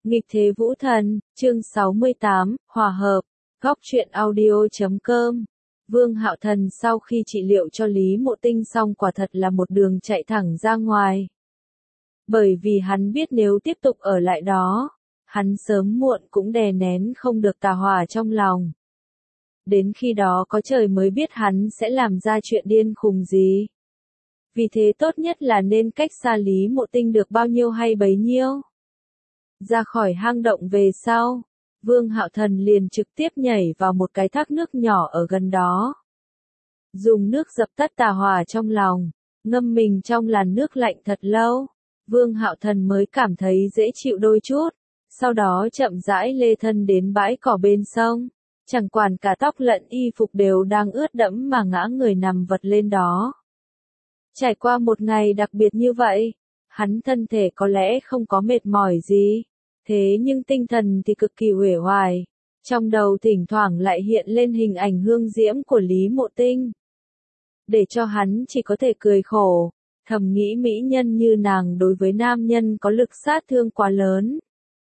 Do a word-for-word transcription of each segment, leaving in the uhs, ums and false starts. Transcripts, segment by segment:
Nghịch thế vũ thần, chương sáu mươi tám, hòa hợp, góc truyện audio chấm com. Vương Hạo Thần sau khi trị liệu cho Lý Mộ Tinh xong quả thật là một đường chạy thẳng ra ngoài. Bởi vì hắn biết nếu tiếp tục ở lại đó, hắn sớm muộn cũng đè nén không được tà hỏa trong lòng. Đến khi đó có trời mới biết hắn sẽ làm ra chuyện điên khùng gì. Vì thế tốt nhất là nên cách xa Lý Mộ Tinh được bao nhiêu hay bấy nhiêu. Ra khỏi hang động về sau, Vương Hạo Thần liền trực tiếp nhảy vào một cái thác nước nhỏ ở gần đó. Dùng nước dập tắt tà hỏa trong lòng, ngâm mình trong làn nước lạnh thật lâu, Vương Hạo Thần mới cảm thấy dễ chịu đôi chút, sau đó chậm rãi lê thân đến bãi cỏ bên sông, chẳng quản cả tóc lẫn y phục đều đang ướt đẫm mà ngã người nằm vật lên đó. Trải qua một ngày đặc biệt như vậy, hắn thân thể có lẽ không có mệt mỏi gì, thế nhưng tinh thần thì cực kỳ uể oải, trong đầu thỉnh thoảng lại hiện lên hình ảnh hương diễm của Lý Mộ Tinh. Để cho hắn chỉ có thể cười khổ, thầm nghĩ mỹ nhân như nàng đối với nam nhân có lực sát thương quá lớn.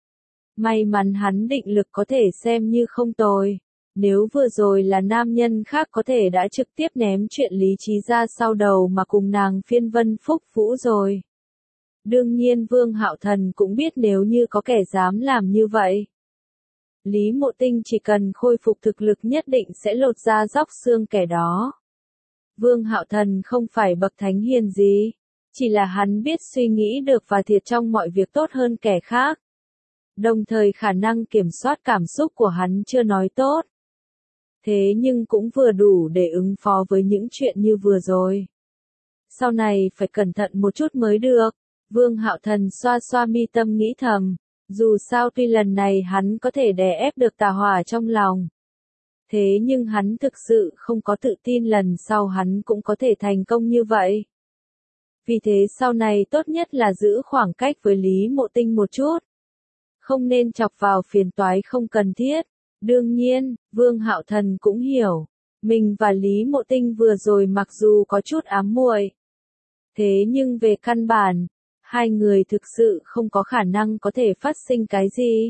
May mắn hắn định lực có thể xem như không tồi, nếu vừa rồi là nam nhân khác có thể đã trực tiếp ném chuyện lý trí ra sau đầu mà cùng nàng phiên vân phúc vũ rồi. Đương nhiên Vương Hạo Thần cũng biết nếu như có kẻ dám làm như vậy, Lý Mộ Tinh chỉ cần khôi phục thực lực nhất định sẽ lột da róc xương kẻ đó. Vương Hạo Thần không phải bậc thánh hiền gì, chỉ là hắn biết suy nghĩ được và thiệt trong mọi việc tốt hơn kẻ khác. Đồng thời khả năng kiểm soát cảm xúc của hắn chưa nói tốt. Thế nhưng cũng vừa đủ để ứng phó với những chuyện như vừa rồi. Sau này phải cẩn thận một chút mới được. Vương Hạo Thần xoa xoa mi tâm nghĩ thầm, dù sao tuy lần này hắn có thể đè ép được tà hỏa trong lòng. Thế nhưng hắn thực sự không có tự tin lần sau hắn cũng có thể thành công như vậy. Vì thế sau này tốt nhất là giữ khoảng cách với Lý Mộ Tinh một chút. Không nên chọc vào phiền toái không cần thiết. Đương nhiên, Vương Hạo Thần cũng hiểu, mình và Lý Mộ Tinh vừa rồi mặc dù có chút ám muội, thế nhưng về căn bản, hai người thực sự không có khả năng có thể phát sinh cái gì.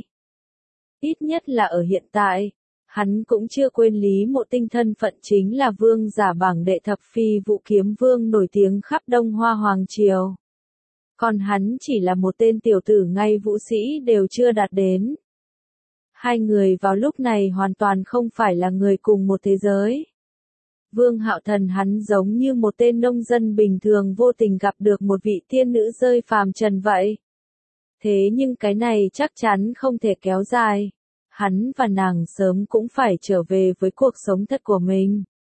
Ít nhất là ở hiện tại, hắn cũng chưa quên Lý Mộ Tinh thân phận chính là vương giả bảng đệ thập phi vũ kiếm vương nổi tiếng khắp Đông Hoa Hoàng Triều. Còn hắn chỉ là một tên tiểu tử ngay vũ sĩ đều chưa đạt đến. Hai người vào lúc này hoàn toàn không phải là người cùng một thế giới. Vương Hạo Thần hắn giống như một tên nông dân bình thường vô tình gặp được một vị tiên nữ rơi phàm trần vậy. Thế nhưng cái này chắc chắn không thể kéo dài. Hắn và nàng sớm cũng phải trở về với cuộc sống thật của mình.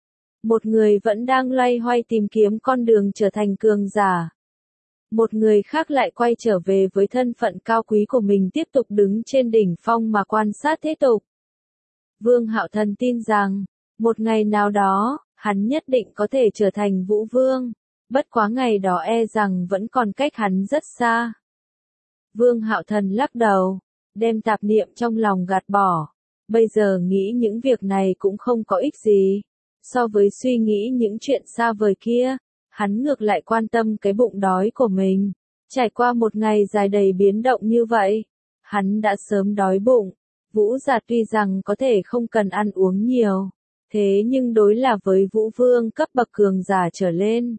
Một người vẫn đang loay hoay tìm kiếm con đường trở thành cường giả. Một người khác lại quay trở về với thân phận cao quý của mình tiếp tục đứng trên đỉnh phong mà quan sát thế tục. Vương Hạo Thần tin rằng, một ngày nào đó, hắn nhất định có thể trở thành vũ vương, bất quá ngày đó e rằng vẫn còn cách hắn rất xa. Vương Hạo Thần lắc đầu, đem tạp niệm trong lòng gạt bỏ, bây giờ nghĩ những việc này cũng không có ích gì, so với suy nghĩ những chuyện xa vời kia. Hắn ngược lại quan tâm cái bụng đói của mình. Trải qua một ngày dài đầy biến động như vậy, hắn đã sớm đói bụng. Vũ giả tuy rằng có thể không cần ăn uống nhiều, thế nhưng đối là với vũ vương cấp bậc cường giả trở lên.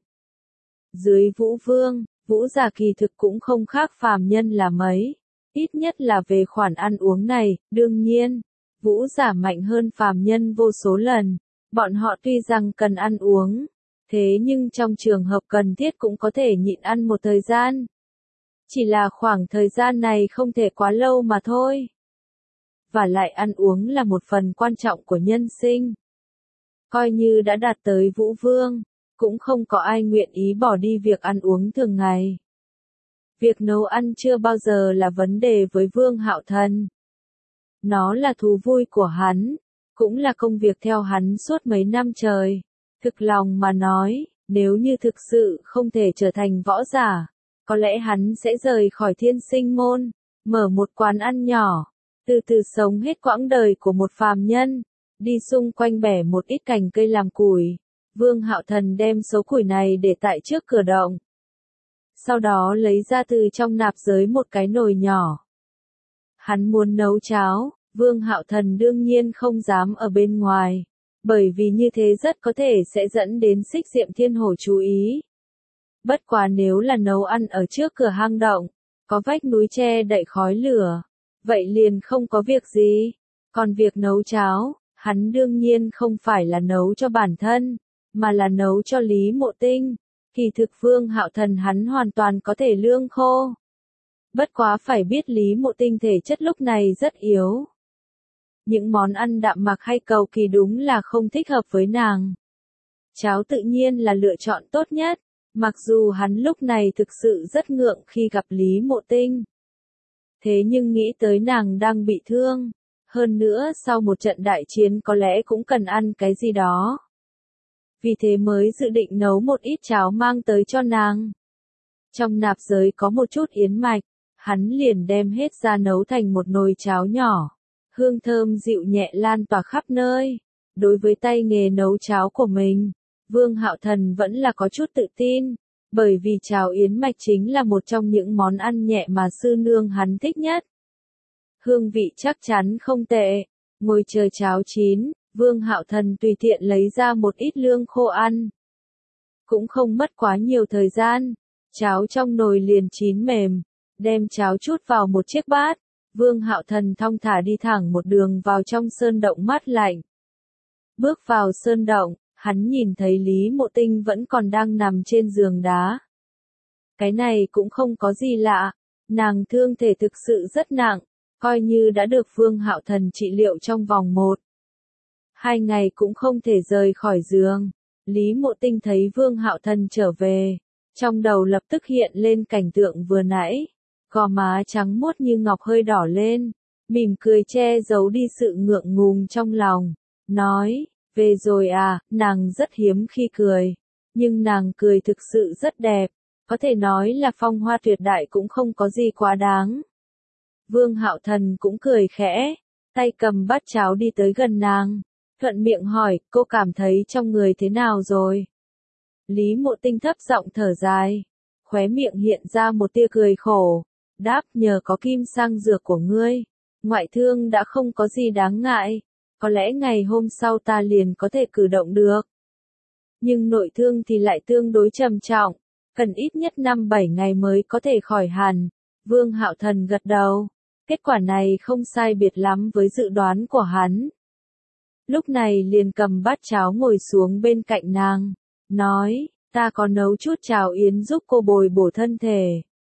Dưới vũ vương, vũ giả kỳ thực cũng không khác phàm nhân là mấy. Ít nhất là về khoản ăn uống này, đương nhiên, vũ giả mạnh hơn phàm nhân vô số lần. Bọn họ tuy rằng cần ăn uống, thế nhưng trong trường hợp cần thiết cũng có thể nhịn ăn một thời gian. Chỉ là khoảng thời gian này không thể quá lâu mà thôi. Và lại ăn uống là một phần quan trọng của nhân sinh. Coi như đã đạt tới vũ vương, cũng không có ai nguyện ý bỏ đi việc ăn uống thường ngày. Việc nấu ăn chưa bao giờ là vấn đề với Vương Hạo Thần. Nó là thú vui của hắn, cũng là công việc theo hắn suốt mấy năm trời. Thực lòng mà nói, nếu như thực sự không thể trở thành võ giả, có lẽ hắn sẽ rời khỏi thiên sinh môn, mở một quán ăn nhỏ, từ từ sống hết quãng đời của một phàm nhân, đi xung quanh bẻ một ít cành cây làm củi. Vương Hạo Thần đem số củi này để tại trước cửa động. Sau đó lấy ra từ trong nạp giới một cái nồi nhỏ. Hắn muốn nấu cháo, Vương Hạo Thần đương nhiên không dám ở bên ngoài, bởi vì như thế rất có thể sẽ dẫn đến Xích Diệm Thiên Hổ chú ý. Bất quá nếu là nấu ăn ở trước cửa hang động, có vách núi che đậy khói lửa, vậy liền không có việc gì. Còn việc nấu cháo, hắn đương nhiên không phải là nấu cho bản thân, mà là nấu cho Lý Mộ Tinh. Kỳ thực Vương Hạo Thần hắn hoàn toàn có thể lương khô. Bất quá phải biết Lý Mộ Tinh thể chất lúc này rất yếu. Những món ăn đạm mặc hay cầu kỳ đúng là không thích hợp với nàng. Cháo tự nhiên là lựa chọn tốt nhất, mặc dù hắn lúc này thực sự rất ngượng khi gặp Lý Mộ Tinh. Thế nhưng nghĩ tới nàng đang bị thương, hơn nữa sau một trận đại chiến có lẽ cũng cần ăn cái gì đó. Vì thế mới dự định nấu một ít cháo mang tới cho nàng. Trong nạp giới có một chút yến mạch, hắn liền đem hết ra nấu thành một nồi cháo nhỏ. Hương thơm dịu nhẹ lan tỏa khắp nơi. Đối với tay nghề nấu cháo của mình, Vương Hạo Thần vẫn là có chút tự tin, bởi vì cháo yến mạch chính là một trong những món ăn nhẹ mà sư nương hắn thích nhất. Hương vị chắc chắn không tệ. Ngồi chờ cháo chín, Vương Hạo Thần tùy tiện lấy ra một ít lương khô ăn. Cũng không mất quá nhiều thời gian, cháo trong nồi liền chín mềm, đem cháo chút vào một chiếc bát. Vương Hạo Thần thong thả đi thẳng một đường vào trong sơn động mát lạnh. Bước vào sơn động, hắn nhìn thấy Lý Mộ Tinh vẫn còn đang nằm trên giường đá. Cái này cũng không có gì lạ, nàng thương thể thực sự rất nặng, coi như đã được Vương Hạo Thần trị liệu trong vòng một, hai ngày cũng không thể rời khỏi giường. Lý Mộ Tinh thấy Vương Hạo Thần trở về, trong đầu lập tức hiện lên cảnh tượng vừa nãy. Gò má trắng muốt như ngọc hơi đỏ lên, mỉm cười che giấu đi sự ngượng ngùng trong lòng, nói, về rồi à, nàng rất hiếm khi cười, nhưng nàng cười thực sự rất đẹp, có thể nói là phong hoa tuyệt đại cũng không có gì quá đáng. Vương Hạo Thần cũng cười khẽ, tay cầm bát cháo đi tới gần nàng, thuận miệng hỏi, cô cảm thấy trong người thế nào rồi? Lý Mộ Tinh thấp giọng thở dài, khóe miệng hiện ra một tia cười khổ. Đáp, nhờ có kim sang dược của ngươi, ngoại thương đã không có gì đáng ngại, có lẽ ngày hôm sau ta liền có thể cử động được. Nhưng nội thương thì lại tương đối trầm trọng, cần ít nhất năm bảy ngày mới có thể khỏi hẳn. Vương Hạo Thần gật đầu, kết quả này không sai biệt lắm với dự đoán của hắn. Lúc này liền cầm bát cháo ngồi xuống bên cạnh nàng, nói, ta có nấu chút cháo yến giúp cô bồi bổ thân thể.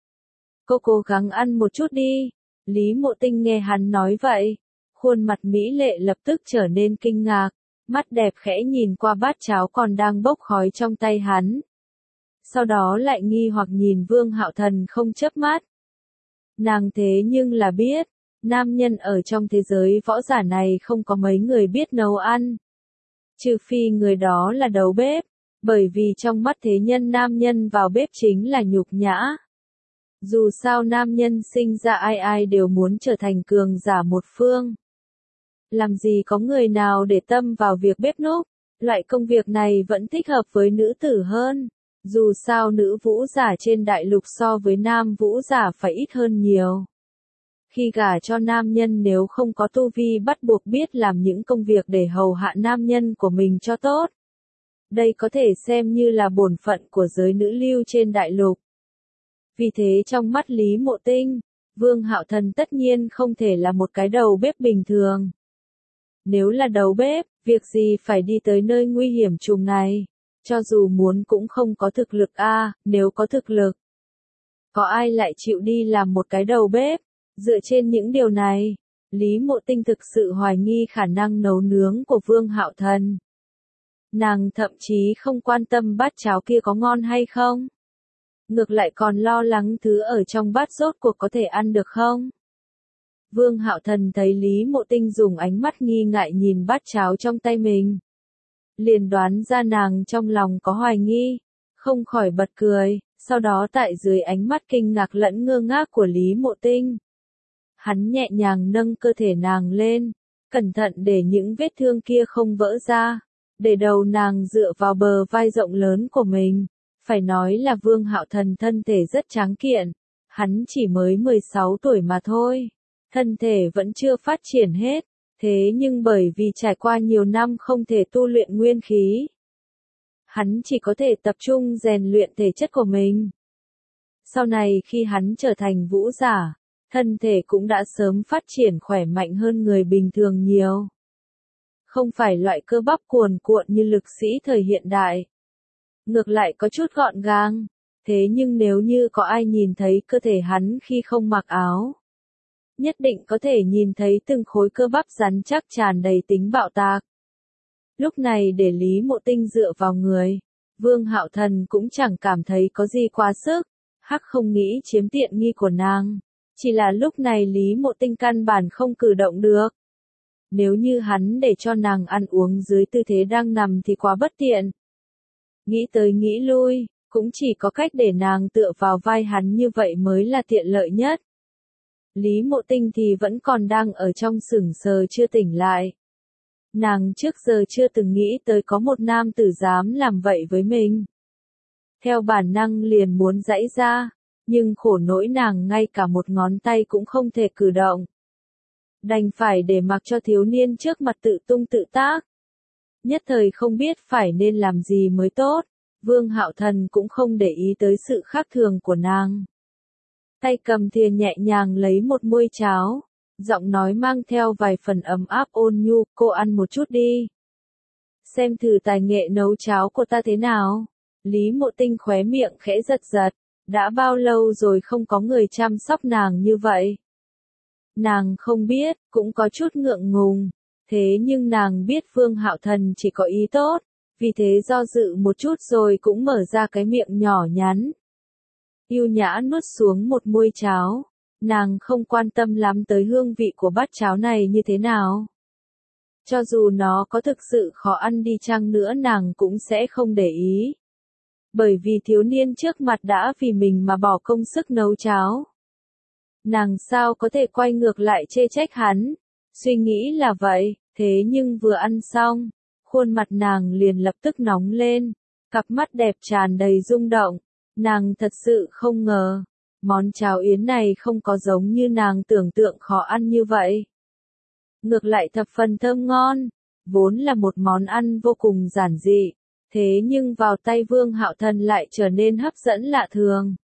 Cô cố gắng ăn một chút đi. Lý Mộ Tinh nghe hắn nói vậy, khuôn mặt mỹ lệ lập tức trở nên kinh ngạc, mắt đẹp khẽ nhìn qua bát cháo còn đang bốc khói trong tay hắn. Sau đó lại nghi hoặc nhìn Vương Hạo Thần không chớp mắt. Nàng thế nhưng là biết, nam nhân ở trong thế giới võ giả này không có mấy người biết nấu ăn. Trừ phi người đó là đầu bếp, bởi vì trong mắt thế nhân nam nhân vào bếp chính là nhục nhã. Dù sao nam nhân sinh ra ai ai đều muốn trở thành cường giả một phương. Làm gì có người nào để tâm vào việc bếp núc, loại công việc này vẫn thích hợp với nữ tử hơn. Dù sao nữ vũ giả trên đại lục so với nam vũ giả phải ít hơn nhiều. Khi gả cho nam nhân nếu không có tu vi bắt buộc biết làm những công việc để hầu hạ nam nhân của mình cho tốt. Đây có thể xem như là bổn phận của giới nữ lưu trên đại lục. Vì thế trong mắt Lý Mộ Tinh, Vương Hạo Thần tất nhiên không thể là một cái đầu bếp bình thường. Nếu là đầu bếp, việc gì phải đi tới nơi nguy hiểm trùng này, cho dù muốn cũng không có thực lực a, à, nếu có thực lực. Có ai lại chịu đi làm một cái đầu bếp? Dựa trên những điều này, Lý Mộ Tinh thực sự hoài nghi khả năng nấu nướng của Vương Hạo Thần. Nàng thậm chí không quan tâm bát cháo kia có ngon hay không. Ngược lại còn lo lắng thứ ở trong bát rốt cuộc có thể ăn được không? Vương Hạo Thần thấy Lý Mộ Tinh dùng ánh mắt nghi ngại nhìn bát cháo trong tay mình. Liền đoán ra nàng trong lòng có hoài nghi, không khỏi bật cười, sau đó tại dưới ánh mắt kinh ngạc lẫn ngơ ngác của Lý Mộ Tinh. Hắn nhẹ nhàng nâng cơ thể nàng lên, cẩn thận để những vết thương kia không vỡ ra, để đầu nàng dựa vào bờ vai rộng lớn của mình. Phải nói là Vương Hạo Thần thân thể rất tráng kiện, hắn chỉ mới mười sáu tuổi mà thôi. thân thể vẫn chưa phát triển hết, thế nhưng bởi vì trải qua nhiều năm không thể tu luyện nguyên khí, hắn chỉ có thể tập trung rèn luyện thể chất của mình. Sau này khi hắn trở thành vũ giả, thân thể cũng đã sớm phát triển khỏe mạnh hơn người bình thường nhiều. Không phải loại cơ bắp cuồn cuộn như lực sĩ thời hiện đại. Ngược lại có chút gọn gàng, thế nhưng nếu như có ai nhìn thấy cơ thể hắn khi không mặc áo, nhất định có thể nhìn thấy từng khối cơ bắp rắn chắc tràn đầy tính bạo tạc. Lúc này để Lý Mộ Tinh dựa vào người, Vương Hạo Thần cũng chẳng cảm thấy có gì quá sức, hắc không nghĩ chiếm tiện nghi của nàng. Chỉ là lúc này Lý Mộ Tinh căn bản không cử động được. Nếu như hắn để cho nàng ăn uống dưới tư thế đang nằm thì quá bất tiện. Nghĩ tới nghĩ lui, cũng chỉ có cách để nàng tựa vào vai hắn như vậy mới là tiện lợi nhất. Lý Mộ Tinh thì vẫn còn đang ở trong sững sờ chưa tỉnh lại. Nàng trước giờ chưa từng nghĩ tới có một nam tử dám làm vậy với mình. Theo bản năng liền muốn giãy ra, nhưng khổ nỗi nàng ngay cả một ngón tay cũng không thể cử động. Đành phải để mặc cho thiếu niên trước mặt tự tung tự tác. Nhất thời không biết phải nên làm gì mới tốt, Vương Hạo Thần cũng không để ý tới sự khác thường của nàng. Tay cầm thìa nhẹ nhàng lấy một muôi cháo, giọng nói mang theo vài phần ấm áp ôn nhu, cô ăn một chút đi. Xem thử tài nghệ nấu cháo của ta thế nào. Lý Mộ Tinh khóe miệng khẽ giật giật, đã bao lâu rồi không có người chăm sóc nàng như vậy. Nàng không biết, cũng có chút ngượng ngùng, thế nhưng nàng biết Vương Hạo Thần chỉ có ý tốt, vì thế do dự một chút rồi cũng mở ra cái miệng nhỏ nhắn. Yêu nhã nuốt xuống một muôi cháo, nàng không quan tâm lắm tới hương vị của bát cháo này như thế nào. Cho dù nó có thực sự khó ăn đi chăng nữa nàng cũng sẽ không để ý. Bởi vì thiếu niên trước mặt đã vì mình mà bỏ công sức nấu cháo. Nàng sao có thể quay ngược lại chê trách hắn, suy nghĩ là vậy, thế nhưng vừa ăn xong, khuôn mặt nàng liền lập tức nóng lên, cặp mắt đẹp tràn đầy rung động, nàng thật sự không ngờ, món cháo yến này không có giống như nàng tưởng tượng khó ăn như vậy. Ngược lại thập phần thơm ngon, vốn là một món ăn vô cùng giản dị, thế nhưng vào tay Vương Hạo Thần lại trở nên hấp dẫn lạ thường.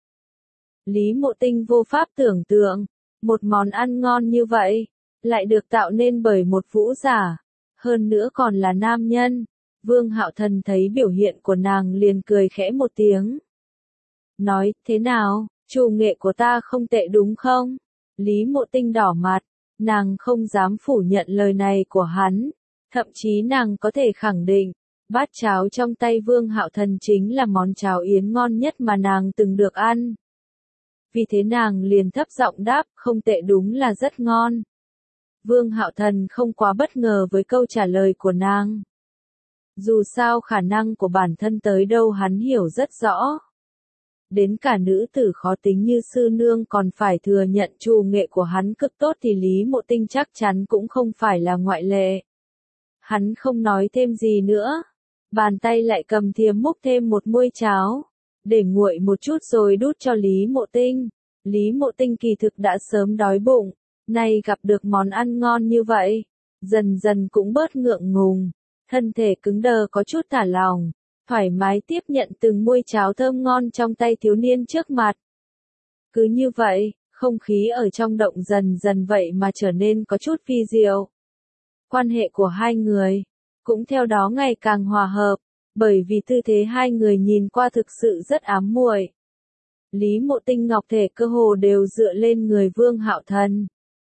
Lý Mộ Tinh vô pháp tưởng tượng, một món ăn ngon như vậy, lại được tạo nên bởi một vũ giả, hơn nữa còn là nam nhân. Vương Hạo Thần thấy biểu hiện của nàng liền cười khẽ một tiếng. Nói, thế nào, chủ nghệ của ta không tệ đúng không? Lý Mộ Tinh đỏ mặt, nàng không dám phủ nhận lời này của hắn, thậm chí nàng có thể khẳng định, bát cháo trong tay Vương Hạo Thần chính là món cháo yến ngon nhất mà nàng từng được ăn. Vì thế nàng liền thấp giọng đáp, không tệ đúng là rất ngon. Vương Hạo Thần không quá bất ngờ với câu trả lời của nàng. Dù sao khả năng của bản thân tới đâu hắn hiểu rất rõ. Đến cả nữ tử khó tính như sư nương còn phải thừa nhận trù nghệ của hắn cực tốt thì Lý Mộ Tinh chắc chắn cũng không phải là ngoại lệ. Hắn không nói thêm gì nữa. Bàn tay lại cầm thìa múc thêm một muôi cháo. Để nguội một chút rồi đút cho Lý Mộ Tinh. Lý Mộ Tinh kỳ thực đã sớm đói bụng. Nay gặp được món ăn ngon như vậy. Dần dần cũng bớt ngượng ngùng. Thân thể cứng đờ có chút thả lỏng. Thoải mái tiếp nhận từng muôi cháo thơm ngon trong tay thiếu niên trước mặt. Cứ như vậy, không khí ở trong động dần dần vậy mà trở nên có chút vi diệu. Quan hệ của hai người cũng theo đó ngày càng hòa hợp, bởi vì tư thế hai người nhìn qua thực sự rất ám muội. Lý Mộ Tinh ngọc thể cơ hồ đều dựa lên người Vương Hạo Thần.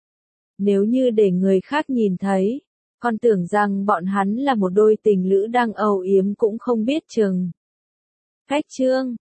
Nếu như để người khác nhìn thấy, còn tưởng rằng bọn hắn là một đôi tình lữ đang âu yếm cũng không biết chừng. Khách chương